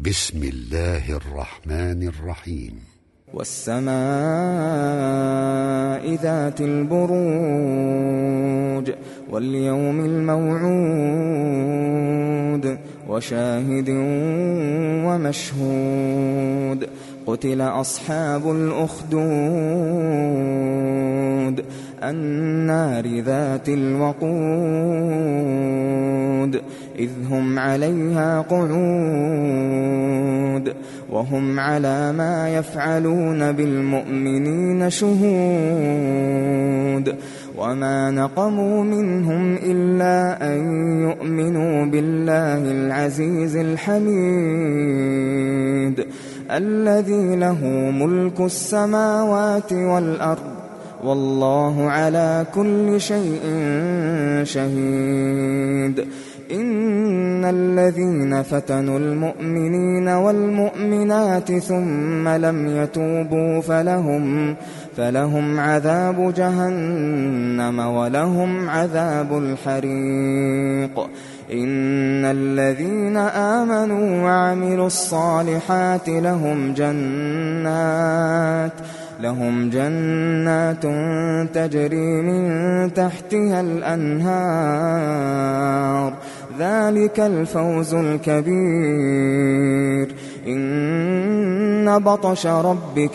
بسم الله الرحمن الرحيم. والسماء ذات البروج واليوم الموعود وشاهد ومشهود قتل أصحاب الأخدود النار ذات الوقود إذ هم عليها قعود وهم على ما يفعلون بالمؤمنين شهود وما نقموا منهم إلا أن يؤمنوا بالله العزيز الحميد الذي له ملك السماوات والأرض والله على كل شيء شهيد. إن الذين فتنوا المؤمنين والمؤمنات ثم لم يتوبوا فلهم عذاب جهنم ولهم عذاب الحريق. إن الذين آمنوا وعملوا الصالحات لهم جنات تجري من تحتها الأنهار ذلك الفوز الكبير. إن بطش ربك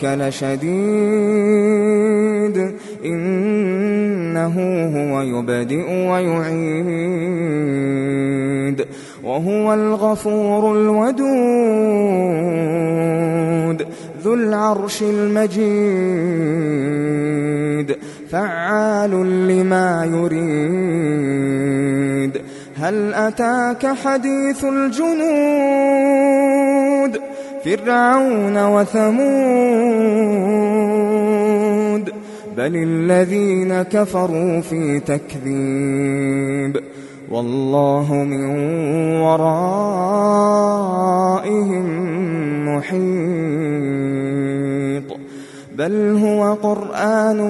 لشديد إنه هو يبدئ ويعيد وهو الغفور الودود ذو العرش المجيد فعال لما يريد. هل أتاك حديث الجنود فرعون وثمود بل الذين كفروا في تكذيب والله من ورائهم محيط بل هو قرآن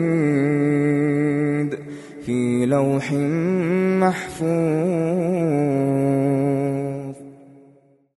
مجيد في لوح محفوظ.